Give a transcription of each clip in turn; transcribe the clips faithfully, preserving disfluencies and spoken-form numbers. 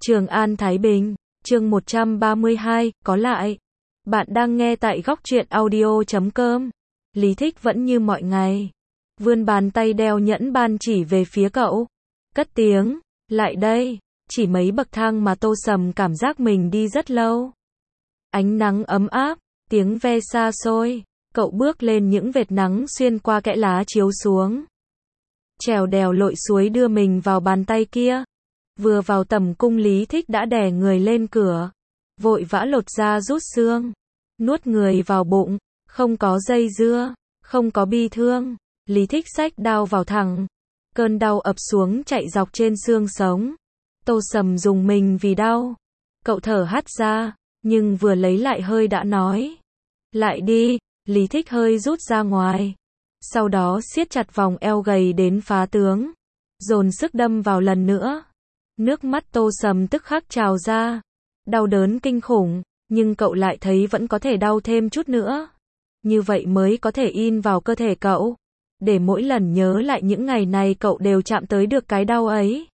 Trường An Thái Bình, chương một trăm ba mươi hai, có lại. Bạn đang nghe tại góc truyện audio chấm com. Lý Thích vẫn như mọi ngày. Vươn bàn tay đeo nhẫn ban chỉ về phía cậu. Cất tiếng, lại đây. Chỉ mấy bậc thang mà Tô Sầm cảm giác mình đi rất lâu. Ánh nắng ấm áp, tiếng ve xa xôi. Cậu bước lên những vệt nắng xuyên qua kẽ lá chiếu xuống. Trèo đèo lội suối đưa mình vào bàn tay kia. Vừa vào tầm cung Lý Thích đã đè người lên cửa. Vội vã lột da rút xương. Nuốt người vào bụng. Không có dây dưa. Không có bi thương. Lý Thích xách đao vào thẳng. Cơn đau ập xuống chạy dọc trên xương sống. Tô Sầm dùng mình vì đau. Cậu thở hắt ra. Nhưng vừa lấy lại hơi đã nói. Lại đi. Lý Thích hơi rút ra ngoài. Sau đó siết chặt vòng eo gầy đến phá tướng. Dồn sức đâm vào lần nữa. Nước mắt Tô Sầm tức khắc trào ra. Đau đớn kinh khủng. Nhưng cậu lại thấy vẫn có thể đau thêm chút nữa. Như vậy mới có thể in vào cơ thể cậu. Để mỗi lần nhớ lại những ngày này cậu đều chạm tới được cái đau ấy.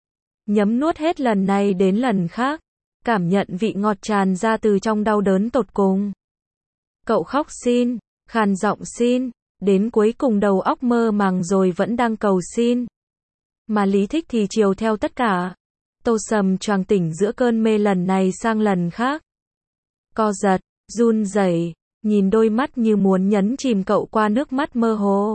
Nhấm nuốt hết lần này đến lần khác. Cảm nhận vị ngọt tràn ra từ trong đau đớn tột cùng. Cậu khóc xin. Khàn giọng xin. Đến cuối cùng đầu óc mơ màng rồi vẫn đang cầu xin. Mà Lý Thích thì chiều theo tất cả. Tô Sầm choàng tỉnh giữa cơn mê lần này sang lần khác. Co giật, run rẩy, nhìn đôi mắt như muốn nhấn chìm cậu qua nước mắt mơ hồ.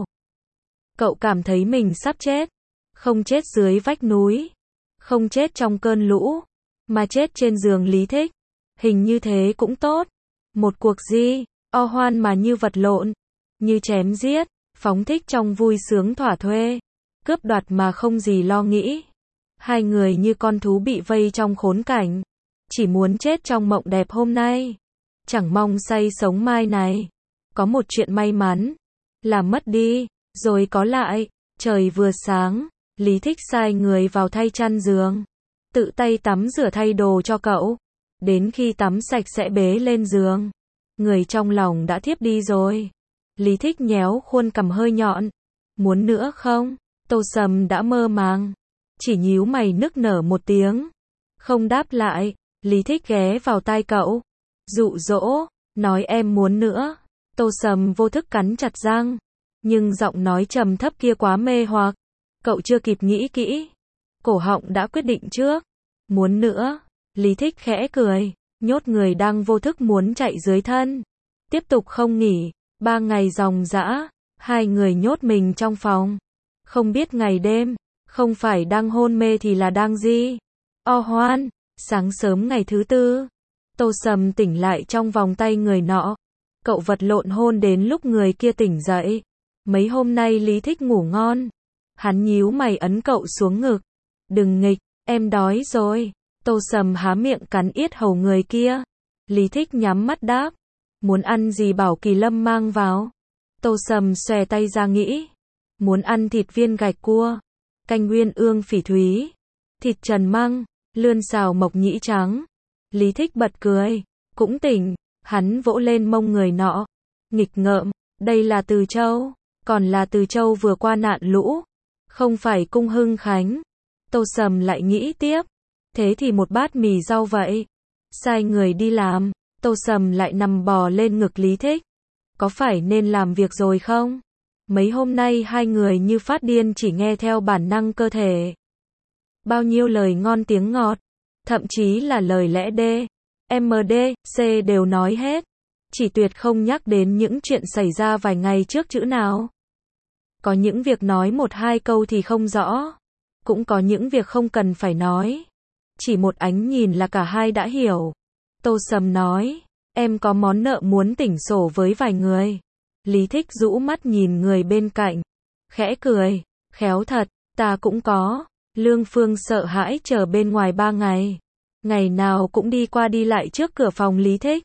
Cậu cảm thấy mình sắp chết. Không chết dưới vách núi. Không chết trong cơn lũ. Mà chết trên giường Lý Thích. Hình như thế cũng tốt. Một cuộc di, o hoan mà như vật lộn. Như chém giết, phóng thích trong vui sướng thỏa thuê. Cướp đoạt mà không gì lo nghĩ. Hai người như con thú bị vây trong khốn cảnh. Chỉ muốn chết trong mộng đẹp hôm nay. Chẳng mong say sống mai này. Có một chuyện may mắn. Là mất đi, rồi có lại. Trời vừa sáng, Lý Thích sai người vào thay chăn giường. Tự tay tắm rửa thay đồ cho cậu. Đến khi tắm sạch sẽ bế lên giường. Người trong lòng đã thiếp đi rồi. Lý Thích nhéo khuôn cằm hơi nhọn. Muốn nữa không? Tô Sầm đã mơ màng. Chỉ nhíu mày nức nở một tiếng. Không đáp lại. Lý Thích ghé vào tai cậu. Dụ dỗ. Nói em muốn nữa. Tô Sầm vô thức cắn chặt răng. Nhưng giọng nói trầm thấp kia quá mê hoặc. Cậu chưa kịp nghĩ kỹ. Cổ họng đã quyết định trước. Muốn nữa. Lý Thích khẽ cười. Nhốt người đang vô thức muốn chạy dưới thân. Tiếp tục không nghỉ. Ba ngày ròng rã. Hai người nhốt mình trong phòng. Không biết ngày đêm. Không phải đang hôn mê thì là đang gì. O hoan. Sáng sớm ngày thứ tư. Tô Sầm tỉnh lại trong vòng tay người nọ. Cậu vật lộn hôn đến lúc người kia tỉnh dậy. Mấy hôm nay Lý Thích ngủ ngon. Hắn nhíu mày ấn cậu xuống ngực. Đừng nghịch, em đói rồi. Tô Sầm há miệng cắn yết hầu người kia. Lý Thích nhắm mắt đáp. Muốn ăn gì bảo Kỳ Lâm mang vào. Tô Sầm xòe tay ra nghĩ. Muốn ăn thịt viên gạch cua. Canh uyên ương phỉ thúy. Thịt trần măng. Lươn xào mộc nhĩ trắng. Lý Thích bật cười. Cũng tỉnh. Hắn vỗ lên mông người nọ. Nghịch ngợm. Đây là Từ Châu. Còn là Từ Châu vừa qua nạn lũ. Không phải Cung Hưng Khánh. Tô Sầm lại nghĩ tiếp. Thế thì một bát mì rau vậy. Sai người đi làm. Tô Sầm lại nằm bò lên ngực Lý Thích. Có phải nên làm việc rồi không? Mấy hôm nay hai người như phát điên chỉ nghe theo bản năng cơ thể. Bao nhiêu lời ngon tiếng ngọt. Thậm chí là lời lẽ D, M D, C đều nói hết. Chỉ tuyệt không nhắc đến những chuyện xảy ra vài ngày trước chữ nào. Có những việc nói một hai câu thì không rõ. Cũng có những việc không cần phải nói. Chỉ một ánh nhìn là cả hai đã hiểu. Tô Sầm nói. Em có món nợ muốn tỉnh sổ với vài người. Lý Thích rũ mắt nhìn người bên cạnh. Khẽ cười. Khéo thật, ta cũng có. Lương Phương sợ hãi chờ bên ngoài ba ngày. Ngày nào cũng đi qua đi lại trước cửa phòng Lý Thích.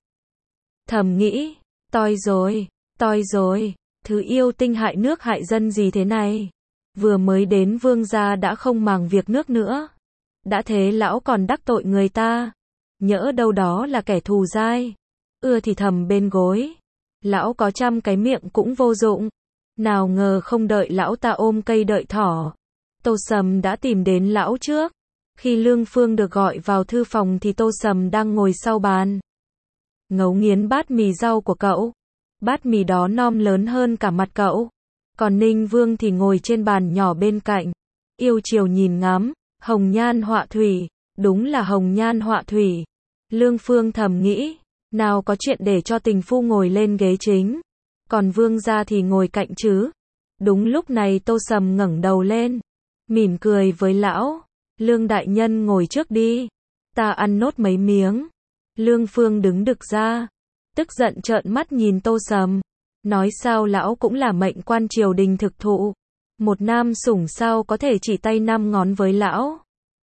Thầm nghĩ. Toi rồi, toi rồi. Thứ yêu tinh hại nước hại dân gì thế này. Vừa mới đến vương gia đã không màng việc nước nữa. Đã thế lão còn đắc tội người ta. Nhỡ đâu đó là kẻ thù dai. Ưa thì thầm bên gối. Lão có trăm cái miệng cũng vô dụng. Nào ngờ không đợi lão ta ôm cây đợi thỏ. Tô Sầm đã tìm đến lão trước. Khi Lương Phương được gọi vào thư phòng thì Tô Sầm đang ngồi sau bàn, ngấu nghiến bát mì rau của cậu. Bát mì đó nom lớn hơn cả mặt cậu. Còn Ninh Vương thì ngồi trên bàn nhỏ bên cạnh, yêu chiều nhìn ngắm, hồng nhan họa thủy, đúng là hồng nhan họa thủy. Lương Phương thầm nghĩ, nào có chuyện để cho tình phu ngồi lên ghế chính, còn Vương gia thì ngồi cạnh chứ. Đúng lúc này Tô Sầm ngẩng đầu lên, mỉm cười với lão, Lương đại nhân ngồi trước đi, ta ăn nốt mấy miếng. Lương Phương đứng đực ra, tức giận trợn mắt nhìn Tô Sầm, nói sao lão cũng là mệnh quan triều đình thực thụ, một nam sủng sao có thể chỉ tay năm ngón với lão.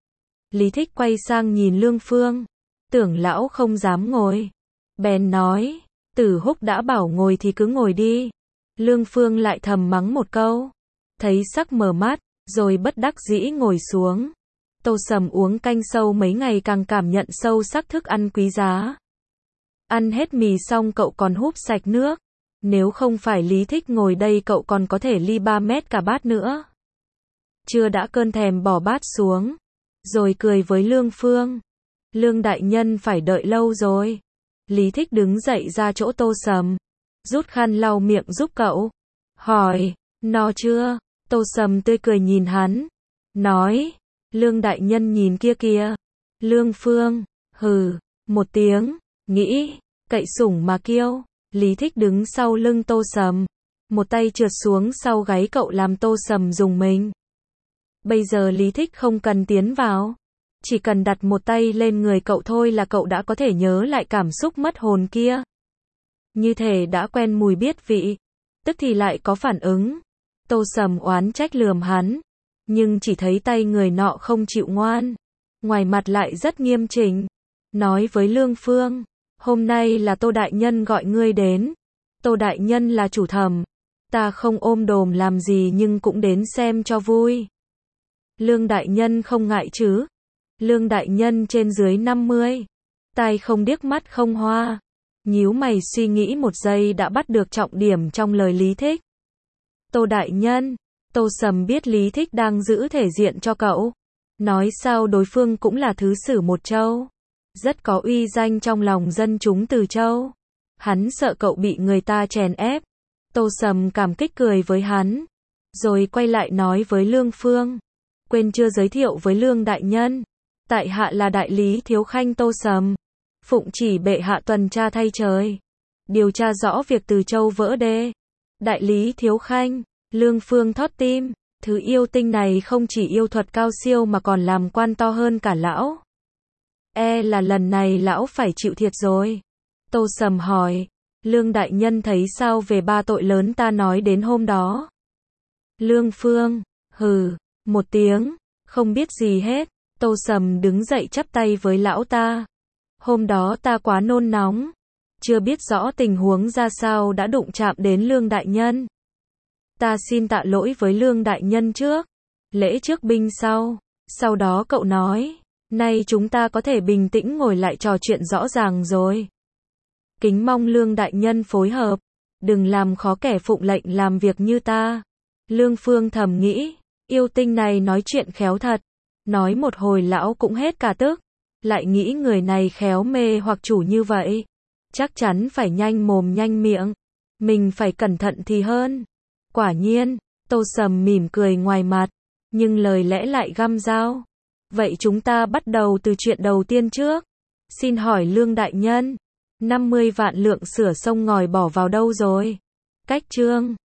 Lý Thích quay sang nhìn Lương Phương, tưởng lão không dám ngồi, bèn nói, Tử Húc đã bảo ngồi thì cứ ngồi đi. Lương Phương lại thầm mắng một câu, thấy sắc mờ mắt, rồi bất đắc dĩ ngồi xuống. Tô Sầm uống canh sâu mấy ngày càng cảm nhận sâu sắc thức ăn quý giá. Ăn hết mì xong cậu còn húp sạch nước. Nếu không phải Lý Thích ngồi đây cậu còn có thể ly ba mét cả bát nữa. Chưa đã cơn thèm bỏ bát xuống, rồi cười với Lương Phương. Lương đại nhân phải đợi lâu rồi. Lý Thích đứng dậy ra chỗ Tô Sầm, rút khăn lau miệng giúp cậu. Hỏi, no chưa? Tô Sầm tươi cười nhìn hắn, nói, Lương đại nhân nhìn kia kìa. Lương Phương, hừ, một tiếng, nghĩ, cậy sủng mà kiêu. Lý Thích đứng sau lưng Tô Sầm, một tay trượt xuống sau gáy cậu làm Tô Sầm rùng mình. Bây giờ Lý Thích không cần tiến vào, chỉ cần đặt một tay lên người cậu thôi là cậu đã có thể nhớ lại cảm xúc mất hồn kia. Như thể đã quen mùi biết vị, tức thì lại có phản ứng. Tô Sầm oán trách lườm hắn, nhưng chỉ thấy tay người nọ không chịu ngoan, ngoài mặt lại rất nghiêm chỉnh, nói với Lương Phương, hôm nay là Tô đại nhân gọi ngươi đến. Tô đại nhân là chủ thẩm, ta không ôm đồm làm gì nhưng cũng đến xem cho vui. Lương đại nhân không ngại chứ? Lương đại nhân trên dưới năm mươi, tai không điếc mắt không hoa. Nhíu mày suy nghĩ một giây đã bắt được trọng điểm trong lời Lý Thích. Tô đại nhân, Tô Sầm biết Lý Thích đang giữ thể diện cho cậu, nói sao đối phương cũng là thứ sử một châu, rất có uy danh trong lòng dân chúng Từ Châu. Hắn sợ cậu bị người ta chèn ép. Tô Sầm cảm kích cười với hắn, rồi quay lại nói với Lương Phương, quên chưa giới thiệu với Lương đại nhân, tại hạ là đại lý thiếu khanh Tô Sầm, phụng chỉ bệ hạ tuần tra thay trời, điều tra rõ việc Từ Châu vỡ đê. Đại lý thiếu khanh, Lương Phương thót tim, thứ yêu tinh này không chỉ yêu thuật cao siêu mà còn làm quan to hơn cả lão. E là lần này lão phải chịu thiệt rồi. Tô Sầm hỏi, Lương đại nhân thấy sao về ba tội lớn ta nói đến hôm đó? Lương Phương, hừ, một tiếng, không biết gì hết. Tô Sầm đứng dậy chắp tay với lão ta. Hôm đó ta quá nôn nóng, chưa biết rõ tình huống ra sao đã đụng chạm đến Lương đại nhân. Ta xin tạ lỗi với Lương đại nhân trước, lễ trước binh sau. Sau đó cậu nói, nay chúng ta có thể bình tĩnh ngồi lại trò chuyện rõ ràng rồi. Kính mong Lương đại nhân phối hợp, đừng làm khó kẻ phụng lệnh làm việc như ta. Lương Phương thầm nghĩ, yêu tinh này nói chuyện khéo thật. Nói một hồi lão cũng hết cả tức, lại nghĩ người này khéo mê hoặc chủ như vậy, chắc chắn phải nhanh mồm nhanh miệng, mình phải cẩn thận thì hơn. Quả nhiên, Tô Sầm mỉm cười ngoài mặt, nhưng lời lẽ lại găm dao. Vậy chúng ta bắt đầu từ chuyện đầu tiên trước. Xin hỏi Lương đại nhân, năm mươi vạn lượng sửa sông ngòi bỏ vào đâu rồi? Cách chương